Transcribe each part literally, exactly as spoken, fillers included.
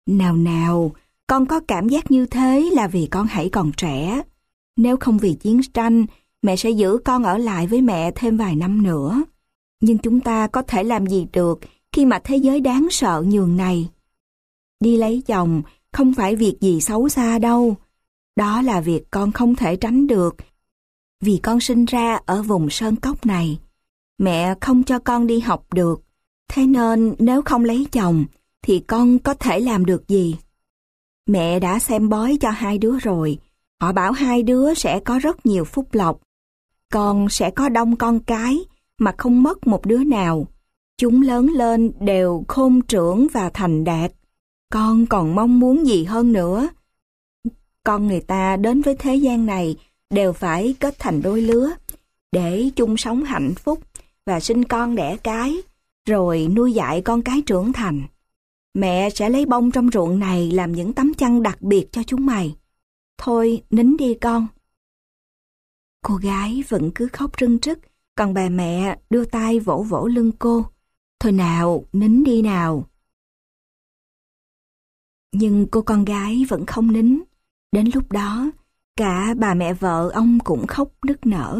Nào nào, con có cảm giác như thế là vì con hãy còn trẻ. Nếu không vì chiến tranh, mẹ sẽ giữ con ở lại với mẹ thêm vài năm nữa. Nhưng chúng ta có thể làm gì được khi mà thế giới đáng sợ nhường này? Đi lấy chồng không phải việc gì xấu xa đâu. Đó là việc con không thể tránh được vì con sinh ra ở vùng sơn cốc này. Mẹ không cho con đi học được. Thế nên nếu không lấy chồng thì con có thể làm được gì? Mẹ đã xem bói cho hai đứa rồi. Họ bảo hai đứa sẽ có rất nhiều phúc lộc. Con sẽ có đông con cái mà không mất một đứa nào. Chúng lớn lên đều khôn trưởng và thành đạt. Con còn mong muốn gì hơn nữa? Con người ta đến với thế gian này đều phải kết thành đôi lứa để chung sống hạnh phúc và sinh con đẻ cái, rồi nuôi dạy con cái trưởng thành. Mẹ sẽ lấy bông trong ruộng này làm những tấm chăn đặc biệt cho chúng mày. Thôi, nín đi con. Cô gái vẫn cứ khóc rưng rức, còn bà mẹ đưa tay vỗ vỗ lưng cô. Thôi nào, nín đi nào. Nhưng cô con gái vẫn không nín. Đến lúc đó, cả bà mẹ vợ ông cũng khóc nức nở.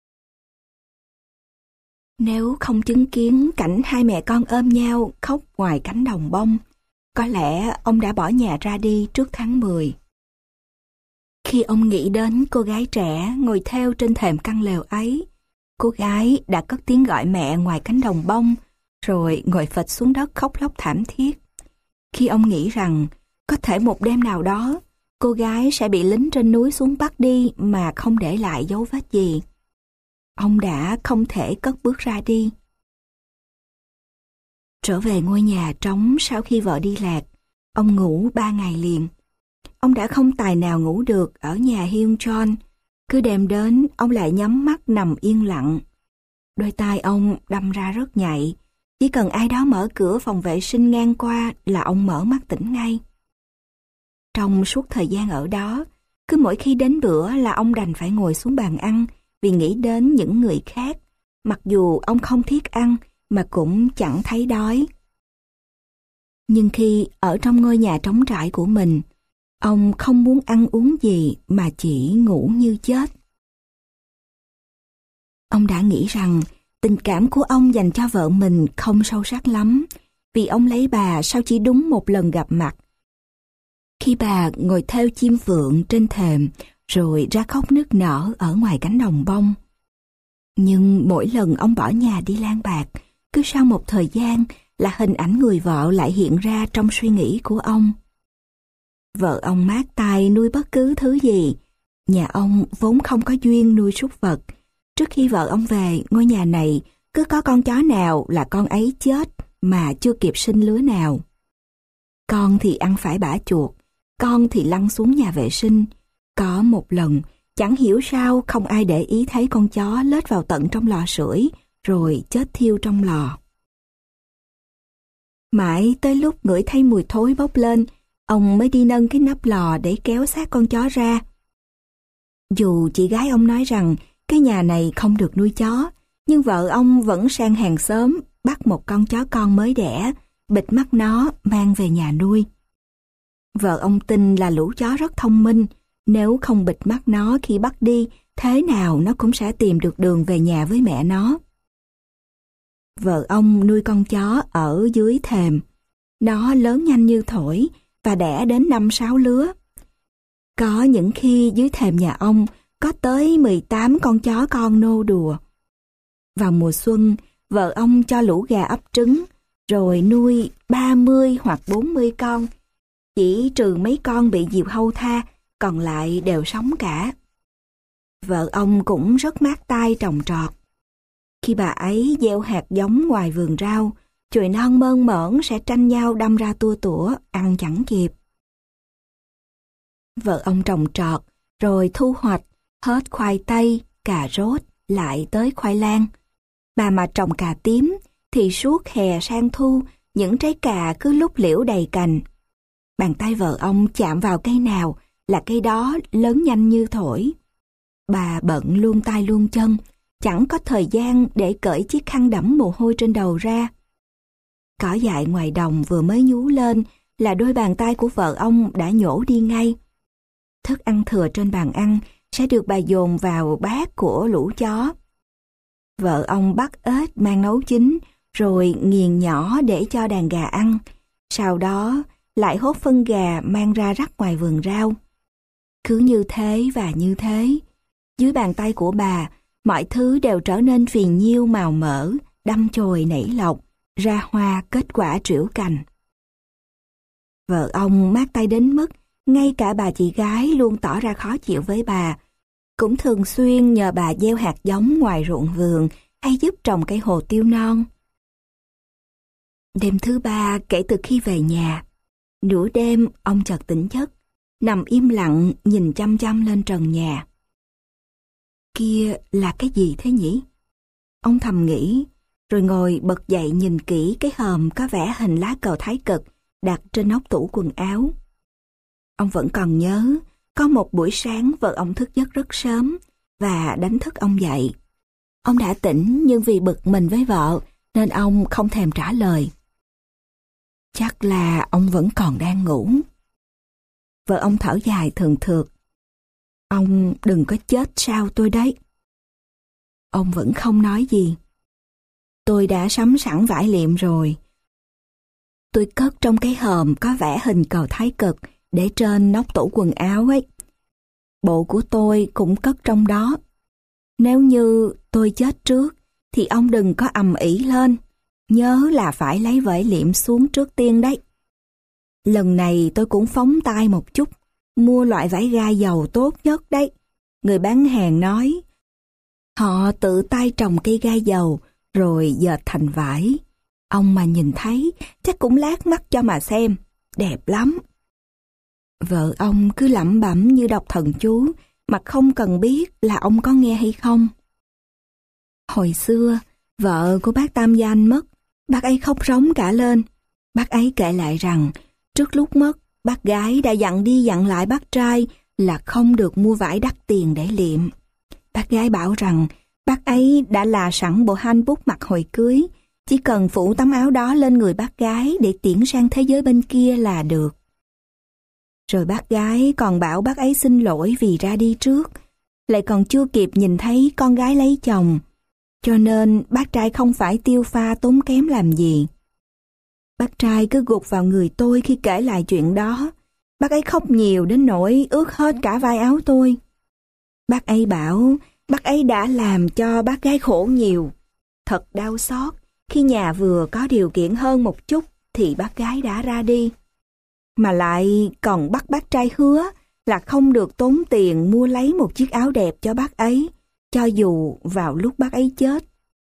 Nếu không chứng kiến cảnh hai mẹ con ôm nhau khóc ngoài cánh đồng bông, có lẽ ông đã bỏ nhà ra đi trước tháng mười. Khi ông nghĩ đến cô gái trẻ ngồi theo trên thềm căn lều ấy, cô gái đã cất tiếng gọi mẹ ngoài cánh đồng bông, rồi ngồi phịch xuống đất khóc lóc thảm thiết. Khi ông nghĩ rằng có thể một đêm nào đó, cô gái sẽ bị lính trên núi xuống bắt đi mà không để lại dấu vết gì, ông đã không thể cất bước ra đi. Trở về ngôi nhà trống sau khi vợ đi lạc, ông ngủ ba ngày liền. Ông đã không tài nào ngủ được ở nhà Hyun John. Cứ đêm đến, ông lại nhắm mắt nằm yên lặng. Đôi tai ông đâm ra rất nhạy. Chỉ cần ai đó mở cửa phòng vệ sinh ngang qua là ông mở mắt tỉnh ngay. Trong suốt thời gian ở đó, cứ mỗi khi đến bữa là ông đành phải ngồi xuống bàn ăn vì nghĩ đến những người khác, mặc dù ông không thiết ăn mà cũng chẳng thấy đói. Nhưng khi ở trong ngôi nhà trống trải của mình, ông không muốn ăn uống gì mà chỉ ngủ như chết. Ông đã nghĩ rằng tình cảm của ông dành cho vợ mình không sâu sắc lắm, vì ông lấy bà sau chỉ đúng một lần gặp mặt. Khi bà ngồi theo chim phượng trên thềm, rồi ra khóc nức nở ở ngoài cánh đồng bông. Nhưng mỗi lần ông bỏ nhà đi lang bạc, cứ sau một thời gian là hình ảnh người vợ lại hiện ra trong suy nghĩ của ông. Vợ ông mát tay nuôi bất cứ thứ gì. Nhà ông vốn không có duyên nuôi súc vật. Trước khi vợ ông về, ngôi nhà này cứ có con chó nào là con ấy chết mà chưa kịp sinh lứa nào. Con thì ăn phải bã chuột, con thì lăn xuống nhà vệ sinh. Có một lần, chẳng hiểu sao không ai để ý thấy con chó lết vào tận trong lò sưởi rồi chết thiêu trong lò. Mãi tới lúc ngửi thấy mùi thối bốc lên, ông mới đi nâng cái nắp lò để kéo xác con chó ra. Dù chị gái ông nói rằng cái nhà này không được nuôi chó, nhưng vợ ông vẫn sang hàng xóm bắt một con chó con mới đẻ, bịt mắt nó mang về nhà nuôi. Vợ ông tin là lũ chó rất thông minh, nếu không bịt mắt nó khi bắt đi, thế nào nó cũng sẽ tìm được đường về nhà với mẹ nó. Vợ ông nuôi con chó ở dưới thềm. Nó lớn nhanh như thổi và đẻ đến năm sáu lứa. Có những khi dưới thềm nhà ông có tới mười tám con chó con nô đùa. Vào mùa xuân, vợ ông cho lũ gà ấp trứng, rồi nuôi ba mươi hoặc bốn mươi con. Chỉ trừ mấy con bị diều hâu tha, còn lại đều sống cả. Vợ ông cũng rất mát tay trồng trọt. Khi bà ấy gieo hạt giống ngoài vườn rau, chồi non mơn mởn sẽ tranh nhau đâm ra tua tủa, ăn chẳng kịp. Vợ ông trồng trọt, rồi thu hoạch, hết khoai tây, cà rốt, lại tới khoai lang. Bà mà trồng cà tím, thì suốt hè sang thu, những trái cà cứ lúc liễu đầy cành. Bàn tay vợ ông chạm vào cây nào là cây đó lớn nhanh như thổi. Bà bận luôn tay luôn chân, chẳng có thời gian để cởi chiếc khăn đẫm mồ hôi trên đầu ra. Cỏ dại ngoài đồng vừa mới nhú lên là đôi bàn tay của vợ ông đã nhổ đi ngay. Thức ăn thừa trên bàn ăn sẽ được bà dồn vào bát của lũ chó. Vợ ông bắt ếch mang nấu chín, rồi nghiền nhỏ để cho đàn gà ăn. Sau đó lại hốt phân gà mang ra rắc ngoài vườn rau. Cứ như thế và như thế, dưới bàn tay của bà, mọi thứ đều trở nên phì nhiêu màu mỡ, đâm chồi nảy lộc, ra hoa kết quả trĩu cành. Vợ ông mát tay đến mức ngay cả bà chị gái luôn tỏ ra khó chịu với bà, cũng thường xuyên nhờ bà gieo hạt giống ngoài ruộng vườn hay giúp trồng cây hồ tiêu non. Đêm thứ ba kể từ khi về nhà, nửa đêm ông chợt tỉnh giấc, nằm im lặng nhìn chăm chăm lên trần nhà. Kia là cái gì thế nhỉ? Ông thầm nghĩ, rồi ngồi bật dậy nhìn kỹ cái hòm có vẽ hình lá cờ Thái Cực đặt trên nóc tủ quần áo. Ông vẫn còn nhớ, có một buổi sáng vợ ông thức giấc rất sớm và đánh thức ông dậy. Ông đã tỉnh nhưng vì bực mình với vợ nên ông không thèm trả lời. Chắc là ông vẫn còn đang ngủ. Vợ ông thở dài thườn thượt. Ông đừng có chết sao tôi đấy. Ông vẫn không nói gì. Tôi đã sắm sẵn vải liệm rồi. Tôi cất trong cái hòm có vẽ hình cờ Thái Cực để trên nóc tủ quần áo ấy. Bộ của tôi cũng cất trong đó. Nếu như tôi chết trước thì ông đừng có ầm ĩ lên. Nhớ là phải lấy vải liệm xuống trước tiên đấy. Lần này tôi cũng phóng tay một chút, mua loại vải gai dầu tốt nhất đấy. Người bán hàng nói, họ tự tay trồng cây gai dầu rồi dệt thành vải. Ông mà nhìn thấy chắc cũng lác mắt cho mà xem, đẹp lắm. Vợ ông cứ lẩm bẩm như đọc thần chú mà không cần biết là ông có nghe hay không. Hồi xưa, vợ của bác Tam Gia Anh mất, bác ấy khóc rống cả lên. Bác ấy kể lại rằng, trước lúc mất, bác gái đã dặn đi dặn lại bác trai là không được mua vải đắt tiền để liệm. Bác gái bảo rằng, bác ấy đã là sẵn bộ handbook mặc hồi cưới, chỉ cần phủ tấm áo đó lên người bác gái để tiễn sang thế giới bên kia là được. Rồi bác gái còn bảo bác ấy xin lỗi vì ra đi trước, lại còn chưa kịp nhìn thấy con gái lấy chồng, cho nên bác trai không phải tiêu pha tốn kém làm gì. Bác trai cứ gục vào người tôi khi kể lại chuyện đó. Bác ấy khóc nhiều đến nỗi ướt hết cả vai áo tôi. Bác ấy bảo bác ấy đã làm cho bác gái khổ nhiều. Thật đau xót, khi nhà vừa có điều kiện hơn một chút thì bác gái đã ra đi. Mà lại còn bắt bác trai hứa là không được tốn tiền mua lấy một chiếc áo đẹp cho bác ấy, cho dù vào lúc bác ấy chết.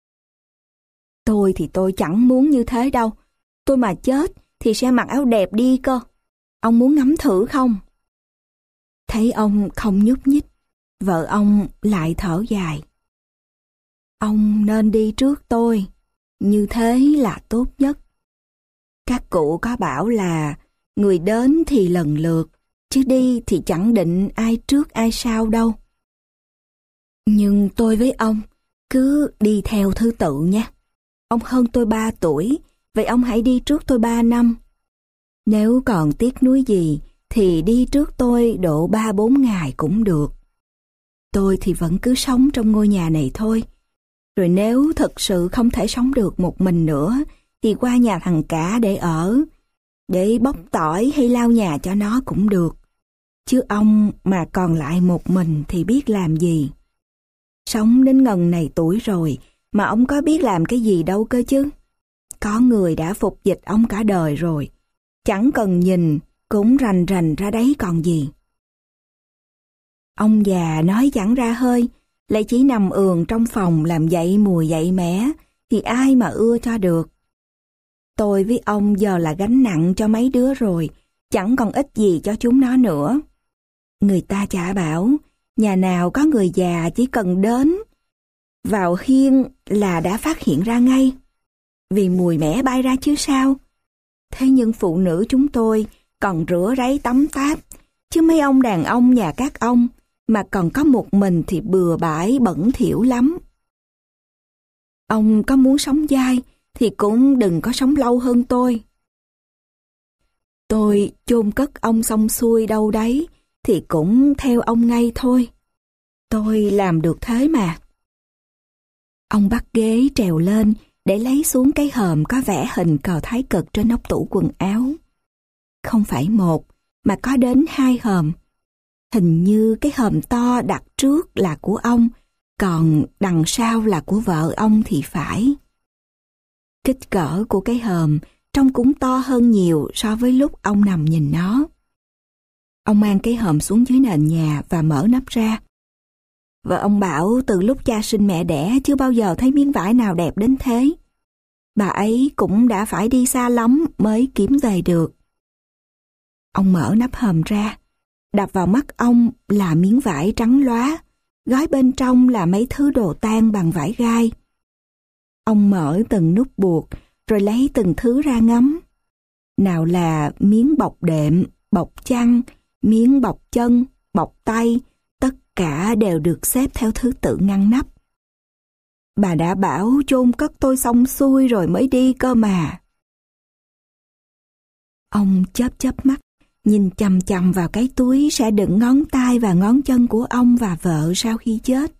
Tôi thì tôi chẳng muốn như thế đâu. Tôi mà chết thì sẽ mặc áo đẹp đi cơ. Ông muốn ngắm thử không? Thấy ông không nhúc nhích, vợ ông lại thở dài. Ông nên đi trước tôi, như thế là tốt nhất. Các cụ có bảo là người đến thì lần lượt, chứ đi thì chẳng định ai trước ai sau đâu. Nhưng tôi với ông cứ đi theo thứ tự nha. Ông hơn tôi ba tuổi, vậy ông hãy đi trước tôi ba năm. Nếu còn tiếc nuối gì thì đi trước tôi độ ba bốn ngày cũng được. Tôi thì vẫn cứ sống trong ngôi nhà này thôi. Rồi nếu thật sự không thể sống được một mình nữa thì qua nhà thằng Cả để ở, để bóc tỏi hay lau nhà cho nó cũng được. Chứ ông mà còn lại một mình thì biết làm gì. Sống đến ngần này tuổi rồi mà ông có biết làm cái gì đâu cơ chứ. Có người đã phục dịch ông cả đời rồi, chẳng cần nhìn cũng rành rành ra đấy còn gì. Ông già nói chẳng ra hơi, lại chỉ nằm ườn trong phòng làm dậy mùi dậy mẻ, thì ai mà ưa cho được. Tôi với ông giờ là gánh nặng cho mấy đứa rồi, chẳng còn ích gì cho chúng nó nữa. Người ta chả bảo, nhà nào có người già chỉ cần đến vào hiên là đã phát hiện ra ngay, vì mùi mẻ bay ra chứ sao. Thế nhưng phụ nữ chúng tôi còn rửa ráy tắm táp, chứ mấy ông đàn ông nhà các ông mà còn có một mình thì bừa bãi bẩn thỉu lắm. Ông có muốn sống dai thì cũng đừng có sống lâu hơn tôi. Tôi chôn cất ông xong xuôi đâu đấy, thì cũng theo ông ngay thôi. Tôi làm được thế mà. Ông bắt ghế trèo lên để lấy xuống cái hòm có vẽ hình cờ thái cực trên nóc tủ quần áo. Không phải một, mà có đến hai hòm. Hình như cái hòm to đặt trước là của ông, còn đằng sau là của vợ ông thì phải. Kích cỡ của cái hòm trông cũng to hơn nhiều so với lúc ông nằm nhìn nó. Ông mang cái hòm xuống dưới nền nhà và mở nắp ra. Vợ ông bảo từ lúc cha sinh mẹ đẻ chưa bao giờ thấy miếng vải nào đẹp đến thế. Bà ấy cũng đã phải đi xa lắm mới kiếm về được. Ông mở nắp hòm ra, đập vào mắt ông là miếng vải trắng lóa, gói bên trong là mấy thứ đồ tang bằng vải gai. Ông mở từng nút buộc, rồi lấy từng thứ ra ngắm. Nào là miếng bọc đệm, bọc chăn, miếng bọc chân, bọc tay, tất cả đều được xếp theo thứ tự ngăn nắp. Bà đã bảo chôn cất tôi xong xuôi rồi mới đi cơ mà. Ông chớp chớp mắt, nhìn chằm chằm vào cái túi sẽ đựng ngón tay và ngón chân của ông và vợ sau khi chết.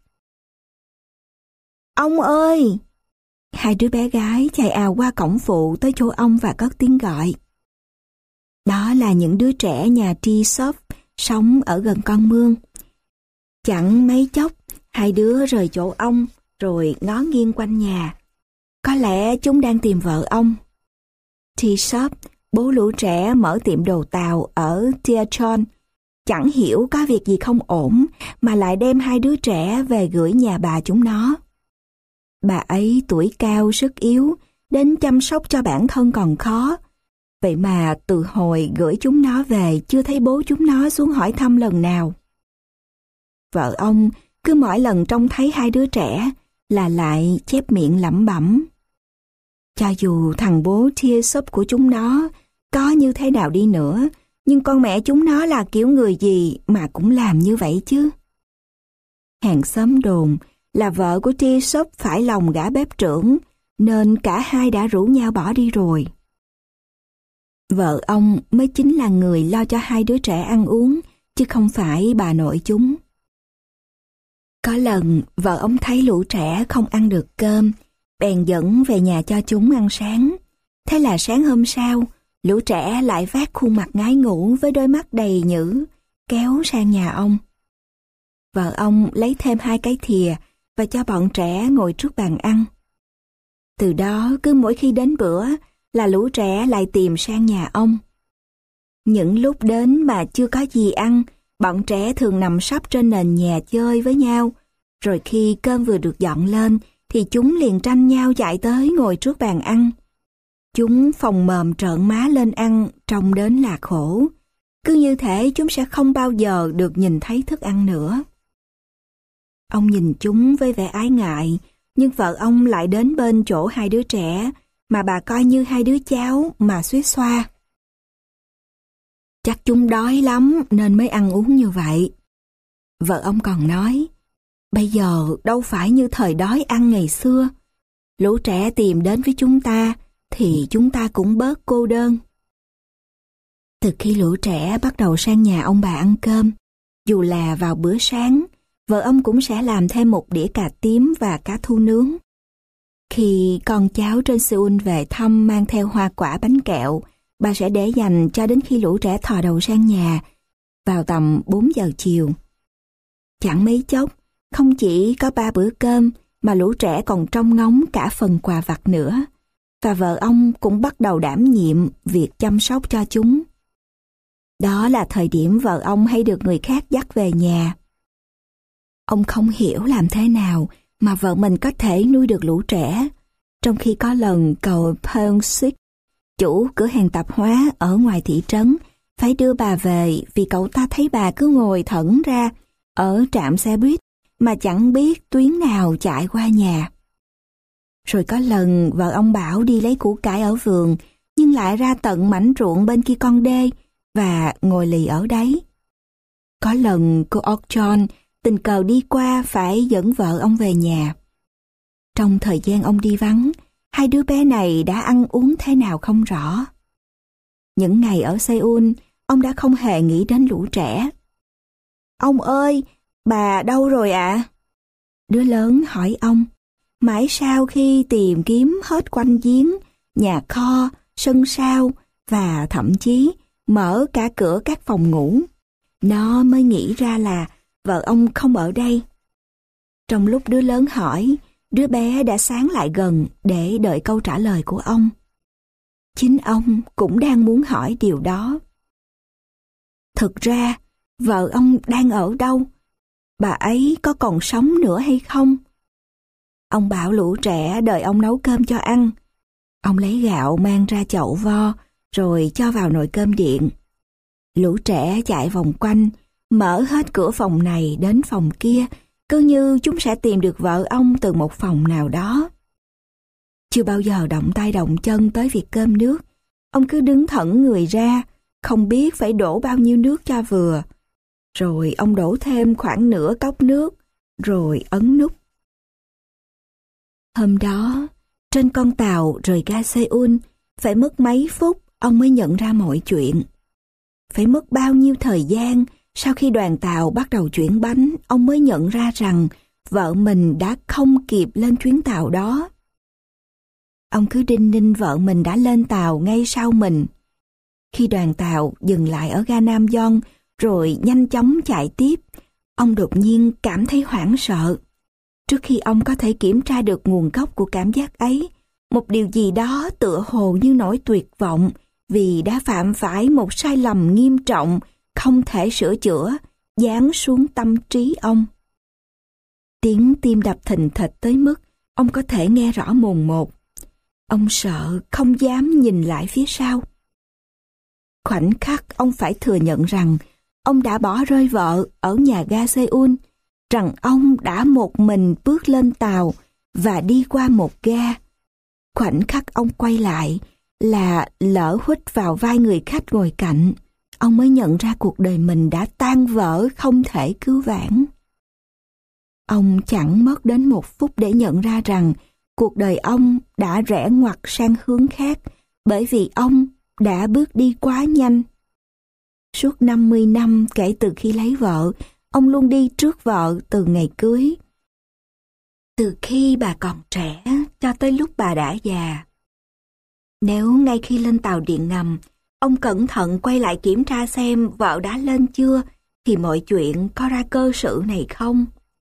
Ông ơi! Hai đứa bé gái chạy ào qua cổng phụ tới chỗ ông và cất tiếng gọi. Đó là những đứa trẻ nhà T-shop sống ở gần con mương. Chẳng mấy chốc, hai đứa rời chỗ ông rồi ngó nghiêng quanh nhà. Có lẽ chúng đang tìm vợ ông. T-shop, bố lũ trẻ mở tiệm đồ tàu ở Tearton, chẳng hiểu có việc gì không ổn mà lại đem hai đứa trẻ về gửi nhà bà chúng nó. Bà ấy tuổi cao sức yếu, đến chăm sóc cho bản thân còn khó. Vậy mà từ hồi gửi chúng nó về chưa thấy bố chúng nó xuống hỏi thăm lần nào. Vợ ông cứ mỗi lần trông thấy hai đứa trẻ là lại chép miệng lẩm bẩm. Cho dù thằng bố Tearshop của chúng nó có như thế nào đi nữa, nhưng con mẹ chúng nó là kiểu người gì mà cũng làm như vậy chứ. Hàng xóm đồn là vợ của Tearshop phải lòng gã bếp trưởng, nên cả hai đã rủ nhau bỏ đi rồi. Vợ ông mới chính là người lo cho hai đứa trẻ ăn uống, chứ không phải bà nội chúng. Có lần vợ ông thấy lũ trẻ không ăn được cơm, bèn dẫn về nhà cho chúng ăn sáng. Thế là sáng hôm sau, lũ trẻ lại vác khuôn mặt ngái ngủ với đôi mắt đầy nhữ, kéo sang nhà ông. Vợ ông lấy thêm hai cái thìa và cho bọn trẻ ngồi trước bàn ăn. Từ đó cứ mỗi khi đến bữa là lũ trẻ lại tìm sang nhà ông. Những lúc đến mà chưa có gì ăn, bọn trẻ thường nằm sấp trên nền nhà chơi với nhau, rồi khi cơm vừa được dọn lên thì chúng liền tranh nhau chạy tới ngồi trước bàn ăn. Chúng phồng mồm trợn má lên ăn, trông đến là khổ. Cứ như thể chúng sẽ không bao giờ được nhìn thấy thức ăn nữa. Ông nhìn chúng với vẻ ái ngại, nhưng vợ ông lại đến bên chỗ hai đứa trẻ, mà bà coi như hai đứa cháu mà xuýt xoa. Chắc chúng đói lắm nên mới ăn uống như vậy. Vợ ông còn nói, bây giờ đâu phải như thời đói ăn ngày xưa. Lũ trẻ tìm đến với chúng ta, thì chúng ta cũng bớt cô đơn. Từ khi lũ trẻ bắt đầu sang nhà ông bà ăn cơm, dù là vào bữa sáng, vợ ông cũng sẽ làm thêm một đĩa cà tím và cá thu nướng. Khi con cháu trên Seoul về thăm mang theo hoa quả bánh kẹo, bà sẽ để dành cho đến khi lũ trẻ thò đầu sang nhà, vào tầm bốn giờ chiều. Chẳng mấy chốc, không chỉ có ba bữa cơm, mà lũ trẻ còn trông ngóng cả phần quà vặt nữa. Và vợ ông cũng bắt đầu đảm nhiệm việc chăm sóc cho chúng. Đó là thời điểm vợ ông hay được người khác dắt về nhà. Ông không hiểu làm thế nào mà vợ mình có thể nuôi được lũ trẻ, trong khi có lần cậu Ponsik, chủ cửa hàng tạp hóa ở ngoài thị trấn, phải đưa bà về vì cậu ta thấy bà cứ ngồi thẫn ra ở trạm xe buýt mà chẳng biết tuyến nào chạy qua nhà. Rồi có lần vợ ông bảo đi lấy củ cải ở vườn, nhưng lại ra tận mảnh ruộng bên kia con đê và ngồi lì ở đấy. Có lần cô Ochon tình cờ đi qua phải dẫn vợ ông về nhà. Trong thời gian ông đi vắng, hai đứa bé này đã ăn uống thế nào không rõ. Những ngày ở Seoul, ông đã không hề nghĩ đến lũ trẻ. Ông ơi, bà đâu rồi ạ? À? Đứa lớn hỏi ông. Mãi sau khi tìm kiếm hết quanh giếng, nhà kho, sân sau và thậm chí mở cả cửa các phòng ngủ, nó mới nghĩ ra là vợ ông không ở đây. Trong lúc đứa lớn hỏi, đứa bé đã sán lại gần để đợi câu trả lời của ông. Chính ông cũng đang muốn hỏi điều đó. Thực ra, vợ ông đang ở đâu? Bà ấy có còn sống nữa hay không? Ông bảo lũ trẻ đợi ông nấu cơm cho ăn. Ông lấy gạo mang ra chậu vo, rồi cho vào nồi cơm điện. Lũ trẻ chạy vòng quanh, mở hết cửa phòng này đến phòng kia, cứ như chúng sẽ tìm được vợ ông từ một phòng nào đó. Chưa bao giờ động tay động chân tới việc cơm nước, ông cứ đứng thẫn người ra, không biết phải đổ bao nhiêu nước cho vừa. Rồi ông đổ thêm khoảng nửa cốc nước, rồi ấn nút. Hôm đó, trên con tàu rời ga Seoul, phải mất mấy phút ông mới nhận ra mọi chuyện. Phải mất bao nhiêu thời gian sau khi đoàn tàu bắt đầu chuyển bánh, ông mới nhận ra rằng vợ mình đã không kịp lên chuyến tàu đó. Ông cứ đinh ninh vợ mình đã lên tàu ngay sau mình. Khi đoàn tàu dừng lại ở ga Nam Gion rồi nhanh chóng chạy tiếp, ông đột nhiên cảm thấy hoảng sợ. Trước khi ông có thể kiểm tra được nguồn gốc của cảm giác ấy, một điều gì đó tựa hồ như nỗi tuyệt vọng vì đã phạm phải một sai lầm nghiêm trọng không thể sửa chữa, giáng xuống tâm trí ông. Tiếng tim đập thình thịch tới mức ông có thể nghe rõ mồn một. Ông sợ, không dám nhìn lại phía sau. Khoảnh khắc ông phải thừa nhận rằng ông đã bỏ rơi vợ ở nhà ga Seoul, rằng ông đã một mình bước lên tàu và đi qua một ga. Khoảnh khắc ông quay lại là lỡ huých vào vai người khách ngồi cạnh, ông mới nhận ra cuộc đời mình đã tan vỡ không thể cứu vãn. Ông chẳng mất đến một phút để nhận ra rằng cuộc đời ông đã rẽ ngoặt sang hướng khác bởi vì ông đã bước đi quá nhanh. Suốt năm mươi năm kể từ khi lấy vợ, ông luôn đi trước vợ từ ngày cưới. Từ khi bà còn trẻ cho tới lúc bà đã già. Nếu ngay khi lên tàu điện ngầm, ông cẩn thận quay lại kiểm tra xem vợ đã lên chưa, thì mọi chuyện có ra cơ sự này không?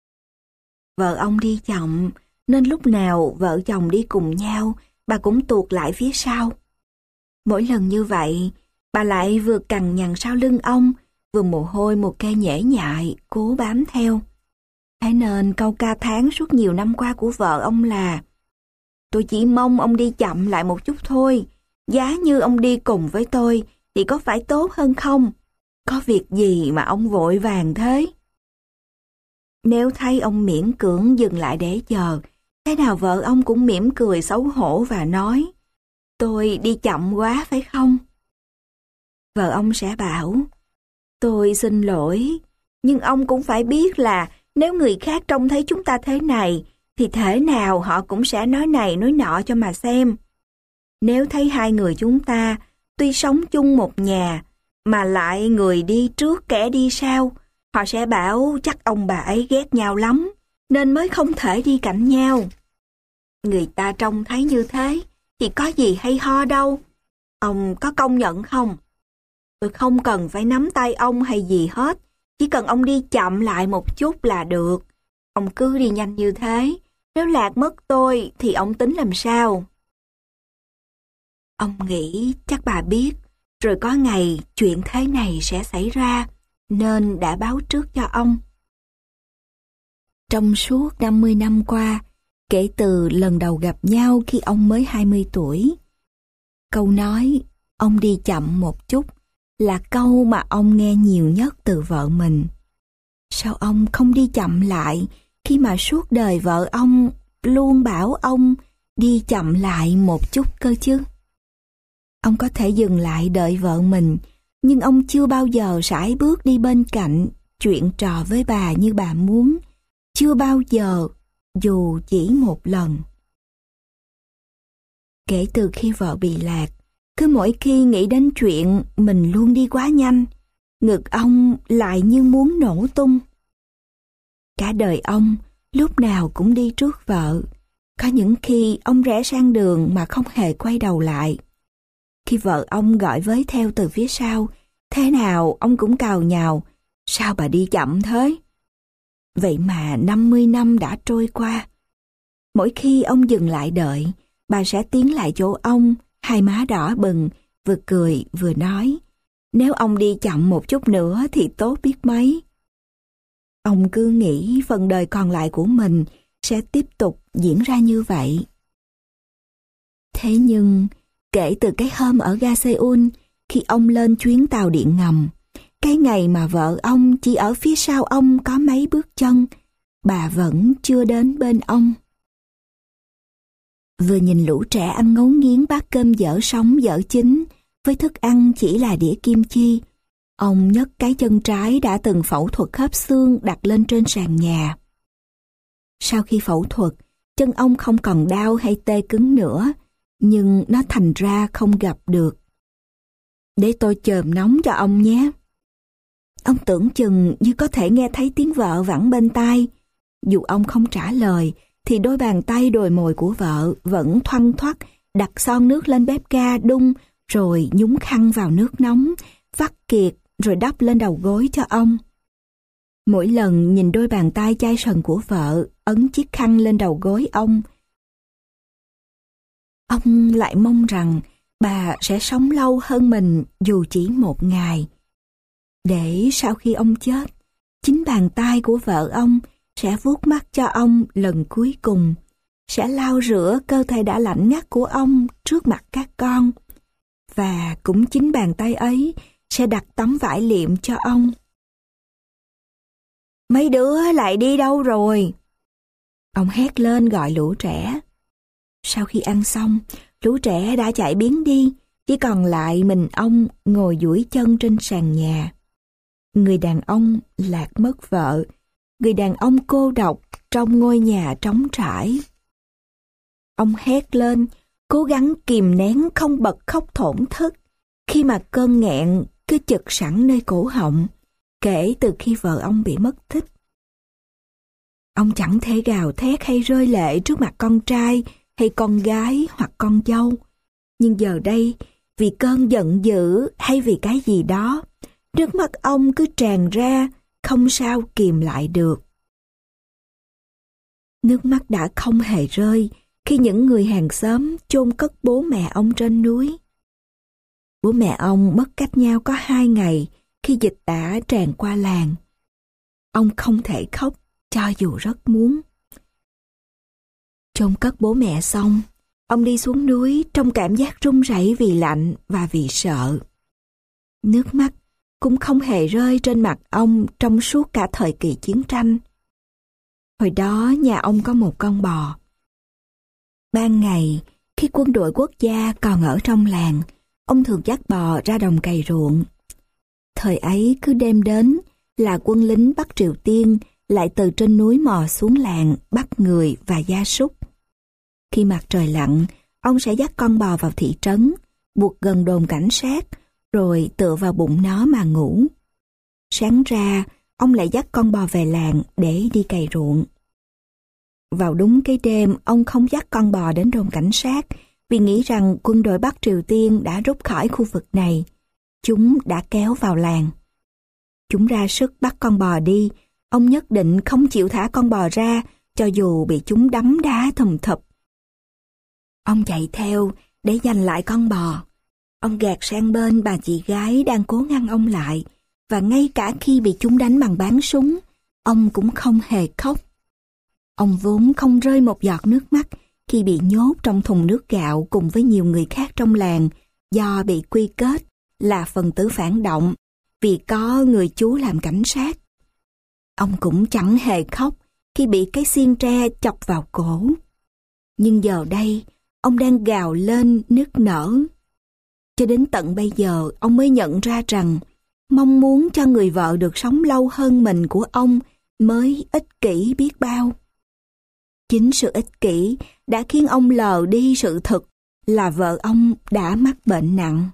Vợ ông đi chậm, nên lúc nào vợ chồng đi cùng nhau, bà cũng tuột lại phía sau. Mỗi lần như vậy, bà lại vừa cằn nhằn sau lưng ông, vừa mồ hôi một kê nhễ nhại, cố bám theo. Thế nên câu ca tháng suốt nhiều năm qua của vợ ông là: tôi chỉ mong ông đi chậm lại một chút thôi, giá như ông đi cùng với tôi thì có phải tốt hơn không? Có việc gì mà ông vội vàng thế? Nếu thấy ông miễn cưỡng dừng lại để chờ, thế nào vợ ông cũng mỉm cười xấu hổ và nói: tôi đi chậm quá phải không? Vợ ông sẽ bảo: tôi xin lỗi, nhưng ông cũng phải biết là nếu người khác trông thấy chúng ta thế này, thì thể nào họ cũng sẽ nói này nói nọ cho mà xem. Nếu thấy hai người chúng ta tuy sống chung một nhà, mà lại người đi trước kẻ đi sau, họ sẽ bảo chắc ông bà ấy ghét nhau lắm, nên mới không thể đi cạnh nhau. Người ta trông thấy như thế, thì có gì hay ho đâu. Ông có công nhận không? Tôi không cần phải nắm tay ông hay gì hết, chỉ cần ông đi chậm lại một chút là được. Ông cứ đi nhanh như thế, nếu lạc mất tôi thì ông tính làm sao? Ông nghĩ chắc bà biết, rồi có ngày chuyện thế này sẽ xảy ra, nên đã báo trước cho ông. Trong suốt năm mươi năm qua, kể từ lần đầu gặp nhau khi ông mới hai mươi tuổi, câu nói ông đi chậm một chút là câu mà ông nghe nhiều nhất từ vợ mình. Sao ông không đi chậm lại khi mà suốt đời vợ ông luôn bảo ông đi chậm lại một chút cơ chứ? Ông có thể dừng lại đợi vợ mình, nhưng ông chưa bao giờ sải bước đi bên cạnh chuyện trò với bà như bà muốn. Chưa bao giờ, dù chỉ một lần. Kể từ khi vợ bị lạc, Cứ mỗi khi nghĩ đến chuyện mình luôn đi quá nhanh, ngực ông lại như muốn nổ tung. Cả đời ông lúc nào cũng đi trước vợ. Có những khi ông rẽ sang đường mà không hề quay đầu lại. Khi vợ ông gọi với theo từ phía sau, thế nào ông cũng càu nhàu: "Sao bà đi chậm thế?" Vậy mà năm mươi năm đã trôi qua. Mỗi khi ông dừng lại đợi, bà sẽ tiến lại chỗ ông, hai má đỏ bừng, vừa cười vừa nói: "Nếu ông đi chậm một chút nữa thì tốt biết mấy." Ông cứ nghĩ phần đời còn lại của mình sẽ tiếp tục diễn ra như vậy. Thế nhưng, kể từ cái hôm ở ga Seoul, khi ông lên chuyến tàu điện ngầm, cái ngày mà vợ ông chỉ ở phía sau ông có mấy bước chân, bà vẫn chưa đến bên ông. Vừa nhìn lũ trẻ ăn ngấu nghiến bát cơm dở sống dở chín, với thức ăn chỉ là đĩa kim chi, ông nhấc cái chân trái đã từng phẫu thuật khớp xương đặt lên trên sàn nhà. Sau khi phẫu thuật, chân ông không còn đau hay tê cứng nữa, nhưng nó thành ra không gặp được. "Để tôi chườm nóng cho ông nhé." Ông tưởng chừng như có thể nghe thấy tiếng vợ vẳng bên tai. Dù ông không trả lời, thì đôi bàn tay đồi mồi của vợ vẫn thoăn thoắt đặt son nước lên bếp ga đun, rồi nhúng khăn vào nước nóng, vắt kiệt rồi đắp lên đầu gối cho ông. Mỗi lần nhìn đôi bàn tay chai sần của vợ ấn chiếc khăn lên đầu gối ông, ông lại mong rằng bà sẽ sống lâu hơn mình dù chỉ một ngày. Để sau khi ông chết, chính bàn tay của vợ ông sẽ vuốt mắt cho ông lần cuối cùng, sẽ lau rửa cơ thể đã lạnh ngắt của ông trước mặt các con. Và cũng chính bàn tay ấy sẽ đặt tấm vải liệm cho ông. "Mấy đứa lại đi đâu rồi?" Ông hét lên gọi lũ trẻ. Sau khi ăn xong, lũ trẻ đã chạy biến đi, chỉ còn lại mình ông ngồi duỗi chân trên sàn nhà. Người đàn ông lạc mất vợ, người đàn ông cô độc trong ngôi nhà trống trải. Ông hét lên, cố gắng kìm nén không bật khóc thổn thức, khi mà cơn nghẹn cứ chực sẵn nơi cổ họng, kể từ khi vợ ông bị mất tích. Ông chẳng thể gào thét hay rơi lệ trước mặt con trai hay con gái hoặc con dâu. Nhưng giờ đây, vì cơn giận dữ hay vì cái gì đó, nước mắt ông cứ tràn ra, không sao kìm lại được. Nước mắt đã không hề rơi khi những người hàng xóm chôn cất bố mẹ ông trên núi. Bố mẹ ông mất cách nhau có hai ngày khi dịch tả tràn qua làng. Ông không thể khóc cho dù rất muốn. Chôn cất bố mẹ xong, ông đi xuống núi trong cảm giác run rẩy vì lạnh và vì sợ. Nước mắt cũng không hề rơi trên mặt ông trong suốt cả thời kỳ chiến tranh. Hồi đó nhà ông có một con bò. Ban ngày, khi quân đội quốc gia còn ở trong làng, ông thường dắt bò ra đồng cày ruộng. Thời ấy cứ đêm đến là quân lính Bắc Triều Tiên lại từ trên núi mò xuống làng bắt người và gia súc. Khi mặt trời lặn, ông sẽ dắt con bò vào thị trấn, buộc gần đồn cảnh sát, rồi tựa vào bụng nó mà ngủ. Sáng ra, ông lại dắt con bò về làng để đi cày ruộng. Vào đúng cái đêm, ông không dắt con bò đến đồn cảnh sát vì nghĩ rằng quân đội Bắc Triều Tiên đã rút khỏi khu vực này. Chúng đã kéo vào làng. Chúng ra sức bắt con bò đi. Ông nhất định không chịu thả con bò ra cho dù bị chúng đấm đá thùm thụp. Ông chạy theo để giành lại con bò. Ông gạt sang bên bà chị gái đang cố ngăn ông lại, và ngay cả khi bị chúng đánh bằng báng súng, ông cũng không hề khóc. Ông vốn không rơi một giọt nước mắt khi bị nhốt trong thùng nước gạo cùng với nhiều người khác trong làng do bị quy kết là phần tử phản động vì có người chú làm cảnh sát. Ông cũng chẳng hề khóc khi bị cái xiên tre chọc vào cổ. Nhưng giờ đây, ông đang gào lên nức nở. Cho đến tận bây giờ, ông mới nhận ra rằng mong muốn cho người vợ được sống lâu hơn mình của ông mới ích kỷ biết bao. Chính sự ích kỷ đã khiến ông lờ đi sự thực là vợ ông đã mắc bệnh nặng.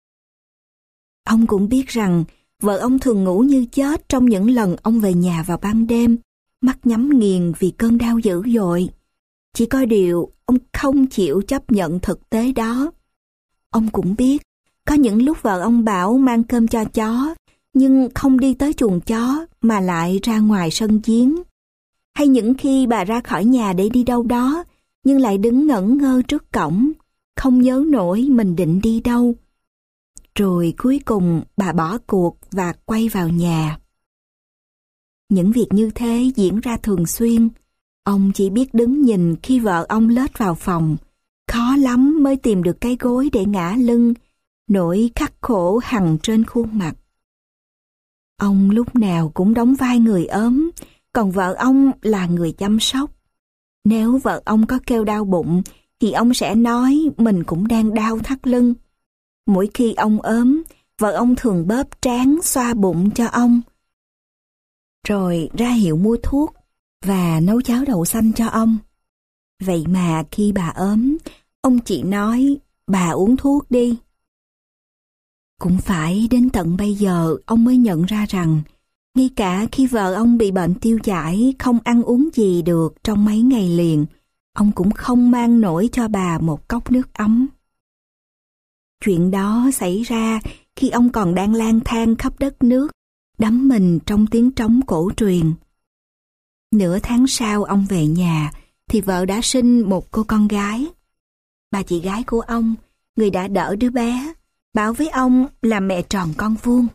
Ông cũng biết rằng vợ ông thường ngủ như chết trong những lần ông về nhà vào ban đêm, mắt nhắm nghiền vì cơn đau dữ dội. Chỉ có điều ông không chịu chấp nhận thực tế đó. Ông cũng biết có những lúc vợ ông bảo mang cơm cho chó, nhưng không đi tới chuồng chó mà lại ra ngoài sân giếng. Hay những khi bà ra khỏi nhà để đi đâu đó, nhưng lại đứng ngẩn ngơ trước cổng, không nhớ nổi mình định đi đâu. Rồi cuối cùng bà bỏ cuộc và quay vào nhà. Những việc như thế diễn ra thường xuyên. Ông chỉ biết đứng nhìn khi vợ ông lết vào phòng. Khó lắm mới tìm được cái gối để ngả lưng, nỗi khắc khổ hằn trên khuôn mặt. Ông lúc nào cũng đóng vai người ốm, còn vợ ông là người chăm sóc. Nếu vợ ông có kêu đau bụng, thì ông sẽ nói mình cũng đang đau thắt lưng. Mỗi khi ông ốm, vợ ông thường bóp trán xoa bụng cho ông, rồi ra hiệu mua thuốc và nấu cháo đậu xanh cho ông. Vậy mà khi bà ốm, ông chỉ nói bà uống thuốc đi. Cũng phải đến tận bây giờ ông mới nhận ra rằng ngay cả khi vợ ông bị bệnh tiêu chảy, không ăn uống gì được trong mấy ngày liền, ông cũng không mang nổi cho bà một cốc nước ấm. Chuyện đó xảy ra khi ông còn đang lang thang khắp đất nước, đắm mình trong tiếng trống cổ truyền. Nửa tháng sau ông về nhà, thì vợ đã sinh một cô con gái. Bà chị gái của ông, người đã đỡ đứa bé, bảo với ông là mẹ tròn con vuông.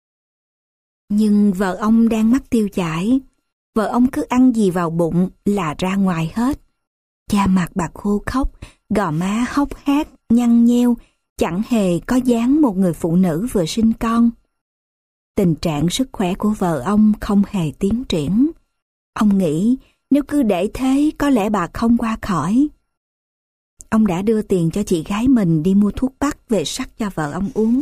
Nhưng vợ ông đang mắc tiêu chảy. Vợ ông cứ ăn gì vào bụng là ra ngoài hết. Da mặt bà khô khốc, gò má hốc hác, nhăn nheo, chẳng hề có dáng một người phụ nữ vừa sinh con. Tình trạng sức khỏe của vợ ông không hề tiến triển. Ông nghĩ nếu cứ để thế có lẽ bà không qua khỏi. Ông đã đưa tiền cho chị gái mình đi mua thuốc bắc về sắc cho vợ ông uống.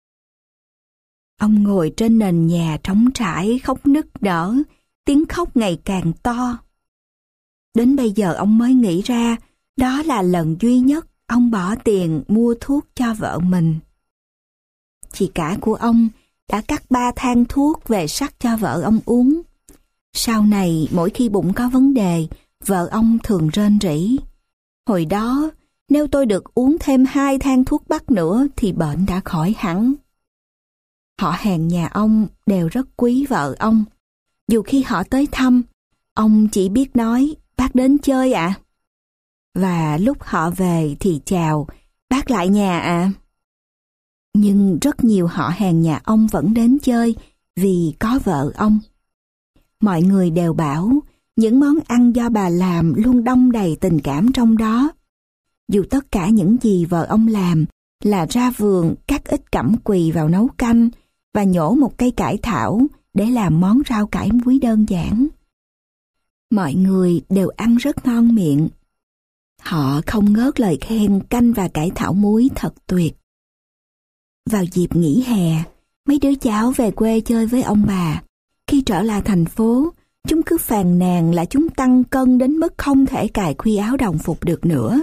Ông ngồi trên nền nhà trống trải khóc nức nở, tiếng khóc ngày càng to. Đến bây giờ ông mới nghĩ ra đó là lần duy nhất ông bỏ tiền mua thuốc cho vợ mình. Chị cả của ông đã cắt ba thang thuốc về sắc cho vợ ông uống. Sau này mỗi khi bụng có vấn đề, vợ ông thường rên rỉ. Hồi đó, nếu tôi được uống thêm hai thang thuốc bắc nữa thì bệnh đã khỏi hẳn. Họ hàng nhà ông đều rất quý vợ ông. Dù khi họ tới thăm, ông chỉ biết nói bác đến chơi ạ. À? Và lúc họ về thì chào, bác lại nhà ạ. À? Nhưng rất nhiều họ hàng nhà ông vẫn đến chơi vì có vợ ông. Mọi người đều bảo những món ăn do bà làm luôn đong đầy tình cảm trong đó. Dù tất cả những gì vợ ông làm là ra vườn cắt ít cẩm quỳ vào nấu canh và nhổ một cây cải thảo để làm món rau cải muối đơn giản. Mọi người đều ăn rất ngon miệng. Họ không ngớt lời khen canh và cải thảo muối thật tuyệt. Vào dịp nghỉ hè, mấy đứa cháu về quê chơi với ông bà. Khi trở lại thành phố, chúng cứ phàn nàn là chúng tăng cân đến mức không thể cài khuy áo đồng phục được nữa.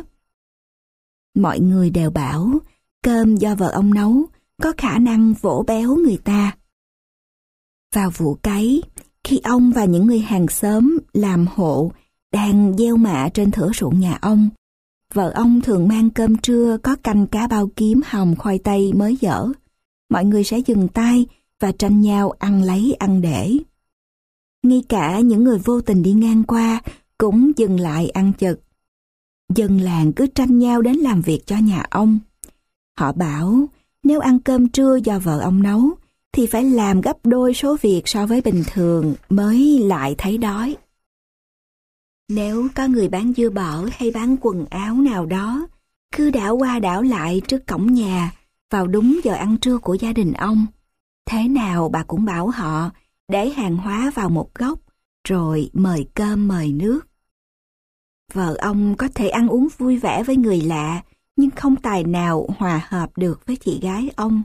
Mọi người đều bảo cơm do vợ ông nấu có khả năng vỗ béo người ta. Vào vụ cấy, khi ông và những người hàng xóm làm hộ đang gieo mạ trên thửa ruộng nhà ông, vợ ông thường mang cơm trưa có canh cá bao kiếm hồng khoai tây mới dở. Mọi người sẽ dừng tay và tranh nhau ăn lấy ăn để. Ngay cả những người vô tình đi ngang qua cũng dừng lại ăn chực. Dân làng cứ tranh nhau đến làm việc cho nhà ông. Họ bảo nếu ăn cơm trưa do vợ ông nấu thì phải làm gấp đôi số việc so với bình thường mới lại thấy đói. Nếu có người bán dưa bở hay bán quần áo nào đó cứ đảo qua đảo lại trước cổng nhà vào đúng giờ ăn trưa của gia đình ông, thế nào bà cũng bảo họ để hàng hóa vào một góc rồi mời cơm mời nước. Vợ ông có thể ăn uống vui vẻ với người lạ nhưng không tài nào hòa hợp được với chị gái ông.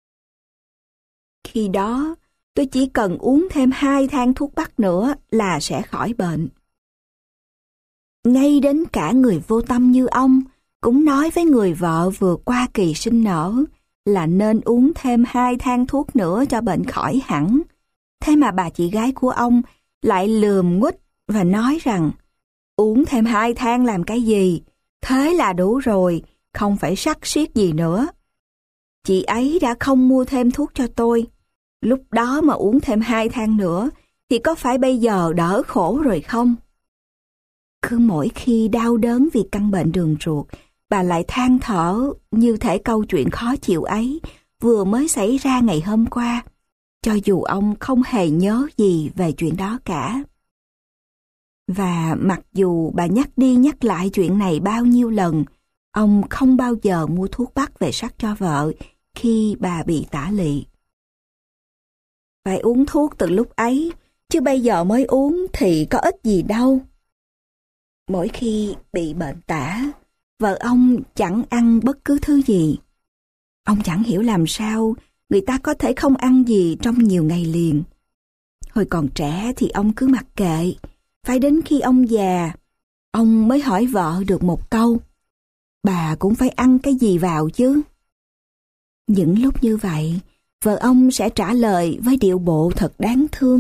Khi đó, tôi chỉ cần uống thêm hai thang thuốc bắc nữa là sẽ khỏi bệnh. Ngay đến cả người vô tâm như ông cũng nói với người vợ vừa qua kỳ sinh nở là nên uống thêm hai thang thuốc nữa cho bệnh khỏi hẳn. Thế mà bà chị gái của ông lại lườm nguýt và nói rằng uống thêm hai thang làm cái gì, thế là đủ rồi, không phải sắt siết gì nữa. Chị ấy đã không mua thêm thuốc cho tôi, lúc đó mà uống thêm hai thang nữa thì có phải bây giờ đỡ khổ rồi không? Cứ mỗi khi đau đớn vì căn bệnh đường ruột, bà lại than thở như thể câu chuyện khó chịu ấy vừa mới xảy ra ngày hôm qua, cho dù ông không hề nhớ gì về chuyện đó cả. Và mặc dù bà nhắc đi nhắc lại chuyện này bao nhiêu lần, ông không bao giờ mua thuốc bắc về sắc cho vợ khi bà bị tả lị. Phải uống thuốc từ lúc ấy, chứ bây giờ mới uống thì có ích gì đâu. Mỗi khi bị bệnh tả, vợ ông chẳng ăn bất cứ thứ gì. Ông chẳng hiểu làm sao người ta có thể không ăn gì trong nhiều ngày liền. Hồi còn trẻ thì ông cứ mặc kệ, phải đến khi ông già, ông mới hỏi vợ được một câu, bà cũng phải ăn cái gì vào chứ. Những lúc như vậy, vợ ông sẽ trả lời với điệu bộ thật đáng thương.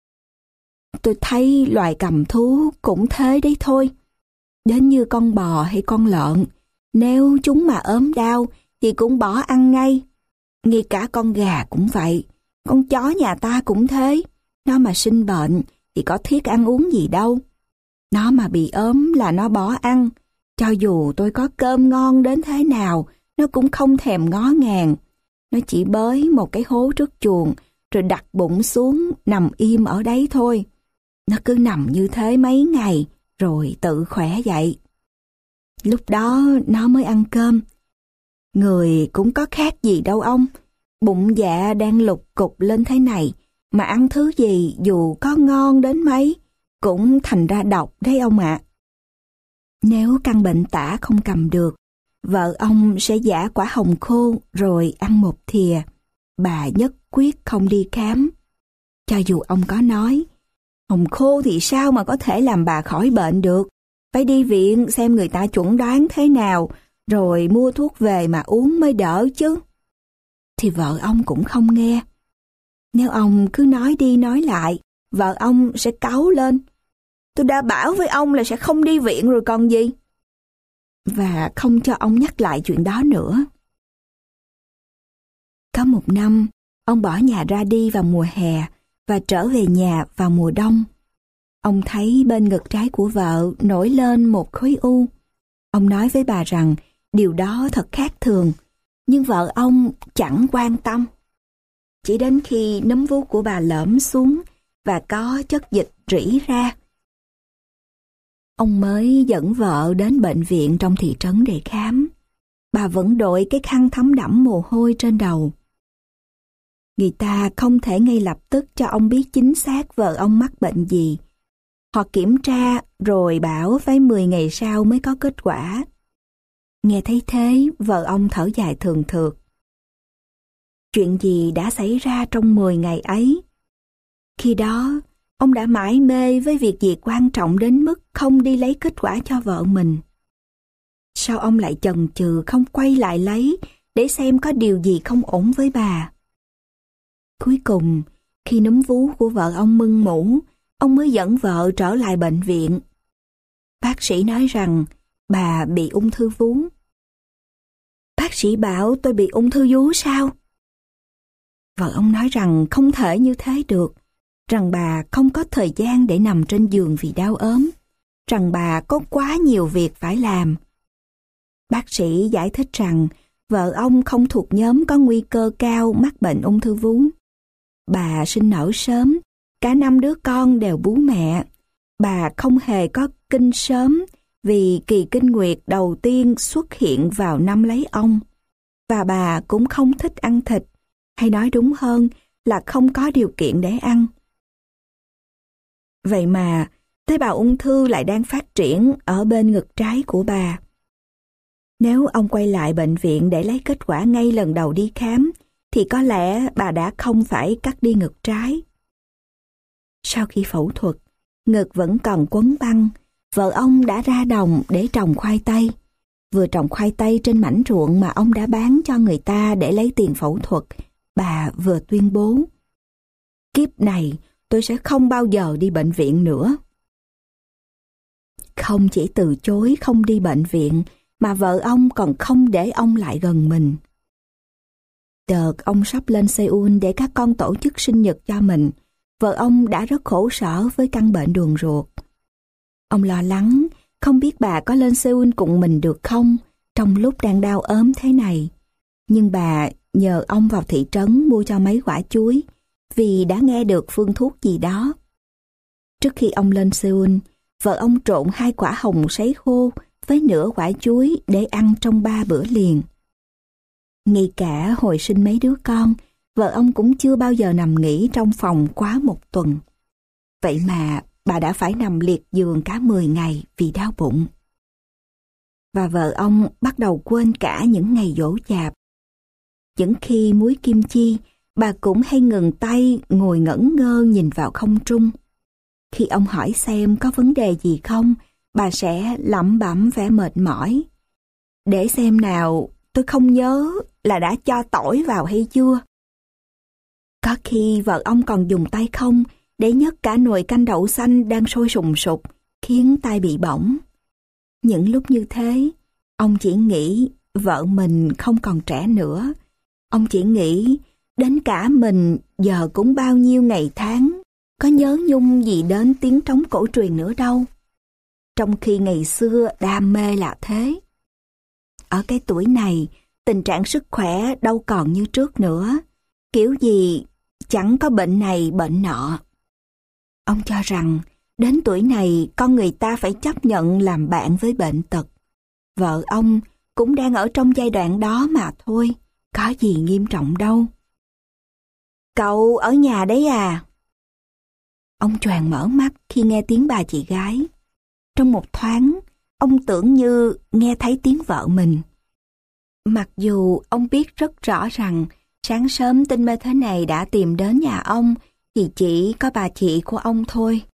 Tôi thấy loài cầm thú cũng thế đấy thôi. Đến như con bò hay con lợn, nếu chúng mà ốm đau thì cũng bỏ ăn ngay. Ngay cả con gà cũng vậy, con chó nhà ta cũng thế. Nó mà sinh bệnh thì có thiết ăn uống gì đâu. Nó mà bị ốm là nó bỏ ăn. Cho dù tôi có cơm ngon đến thế nào, nó cũng không thèm ngó ngàng. Nó chỉ bới một cái hố trước chuồng, rồi đặt bụng xuống, nằm im ở đấy thôi. Nó cứ nằm như thế mấy ngày, rồi tự khỏe dậy. Lúc đó nó mới ăn cơm. Người cũng có khác gì đâu ông. Bụng dạ đang lục cục lên thế này, mà ăn thứ gì dù có ngon đến mấy, cũng thành ra độc đấy ông ạ. Nếu căn bệnh tả không cầm được, vợ ông sẽ giã quả hồng khô rồi ăn một thìa. Bà nhất quyết không đi khám. Cho dù ông có nói, hồng khô thì sao mà có thể làm bà khỏi bệnh được, phải đi viện xem người ta chuẩn đoán thế nào, rồi mua thuốc về mà uống mới đỡ chứ. Thì vợ ông cũng không nghe. Nếu ông cứ nói đi nói lại, vợ ông sẽ cáu lên. Tôi đã bảo với ông là sẽ không đi viện rồi còn gì. Và không cho ông nhắc lại chuyện đó nữa. Có một năm, ông bỏ nhà ra đi vào mùa hè và trở về nhà vào mùa đông. Ông thấy bên ngực trái của vợ nổi lên một khối u. Ông nói với bà rằng điều đó thật khác thường, nhưng vợ ông chẳng quan tâm. Chỉ đến khi nấm vú của bà lõm xuống và có chất dịch rỉ ra, ông mới dẫn vợ đến bệnh viện trong thị trấn để khám. Bà vẫn đội cái khăn thấm đẫm mồ hôi trên đầu. Người ta không thể ngay lập tức cho ông biết chính xác vợ ông mắc bệnh gì. Họ kiểm tra rồi bảo phải mười ngày sau mới có kết quả. Nghe thấy thế, vợ ông thở dài thường thượt. Chuyện gì đã xảy ra trong mười ngày ấy? Khi đó, ông đã mải mê với việc gì quan trọng đến mức không đi lấy kết quả cho vợ mình. Sao ông lại chần chừ không quay lại lấy để xem có điều gì không ổn với bà? Cuối cùng, khi núm vú của vợ ông mưng mủ, ông mới dẫn vợ trở lại bệnh viện. Bác sĩ nói rằng bà bị ung thư vú. Bác sĩ bảo tôi bị ung thư vú sao? Vợ ông nói rằng không thể như thế được, rằng bà không có thời gian để nằm trên giường vì đau ốm, rằng bà có quá nhiều việc phải làm. Bác sĩ giải thích rằng vợ ông không thuộc nhóm có nguy cơ cao mắc bệnh ung thư vú. Bà sinh nở sớm, cả năm đứa con đều bú mẹ. Bà không hề có kinh sớm vì kỳ kinh nguyệt đầu tiên xuất hiện vào năm lấy ông. Và bà cũng không thích ăn thịt, hay nói đúng hơn là không có điều kiện để ăn. Vậy mà, tế bào ung thư lại đang phát triển ở bên ngực trái của bà. Nếu ông quay lại bệnh viện để lấy kết quả ngay lần đầu đi khám, thì có lẽ bà đã không phải cắt đi ngực trái. Sau khi phẫu thuật, ngực vẫn còn quấn băng, vợ ông đã ra đồng để trồng khoai tây. vừa trồng khoai tây trên mảnh ruộng mà ông đã bán cho người ta để lấy tiền phẫu thuật, bà vừa tuyên bố: kiếp này tôi sẽ không bao giờ đi bệnh viện nữa. Không chỉ từ chối không đi bệnh viện, mà vợ ông còn không để ông lại gần mình. Đợt ông sắp lên Seoul để các con tổ chức sinh nhật cho mình, vợ ông đã rất khổ sở với căn bệnh đường ruột. Ông lo lắng, không biết bà có lên Seoul cùng mình được không, trong lúc đang đau ốm thế này. Nhưng bà nhờ ông vào thị trấn mua cho mấy quả chuối, vì đã nghe được phương thuốc gì đó. Trước khi ông lên Seoul, vợ ông trộn hai quả hồng sấy khô với nửa quả chuối để ăn trong ba bữa liền. Ngay cả hồi sinh mấy đứa con, vợ ông cũng chưa bao giờ nằm nghỉ trong phòng quá một tuần. Vậy mà bà đã phải nằm liệt giường cả mười ngày vì đau bụng. Và vợ ông bắt đầu quên cả những ngày giỗ chạp. Những khi muối kim chi, bà cũng hay ngừng tay ngồi ngẩn ngơ nhìn vào không trung. Khi ông hỏi xem có vấn đề gì không, bà sẽ lẩm bẩm vẻ mệt mỏi. Để xem nào, tôi không nhớ là đã cho tỏi vào hay chưa. Có khi vợ ông còn dùng tay không để nhấc cả nồi canh đậu xanh đang sôi sùng sục, khiến tay bị bỏng. Những lúc như thế, ông chỉ nghĩ vợ mình không còn trẻ nữa. Ông chỉ nghĩ đến cả mình giờ cũng bao nhiêu ngày tháng, có nhớ nhung gì đến tiếng trống cổ truyền nữa đâu. Trong khi ngày xưa đam mê là thế. Ở cái tuổi này, tình trạng sức khỏe đâu còn như trước nữa. Kiểu gì chẳng có bệnh này bệnh nọ. Ông cho rằng đến tuổi này con người ta phải chấp nhận làm bạn với bệnh tật. Vợ ông cũng đang ở trong giai đoạn đó mà thôi, có gì nghiêm trọng đâu. Cậu ở nhà đấy à? Ông choàng mở mắt khi nghe tiếng bà chị gái. Trong một thoáng, ông tưởng như nghe thấy tiếng vợ mình. Mặc dù ông biết rất rõ rằng sáng sớm tin mê thế này đã tìm đến nhà ông thì chỉ có bà chị của ông thôi.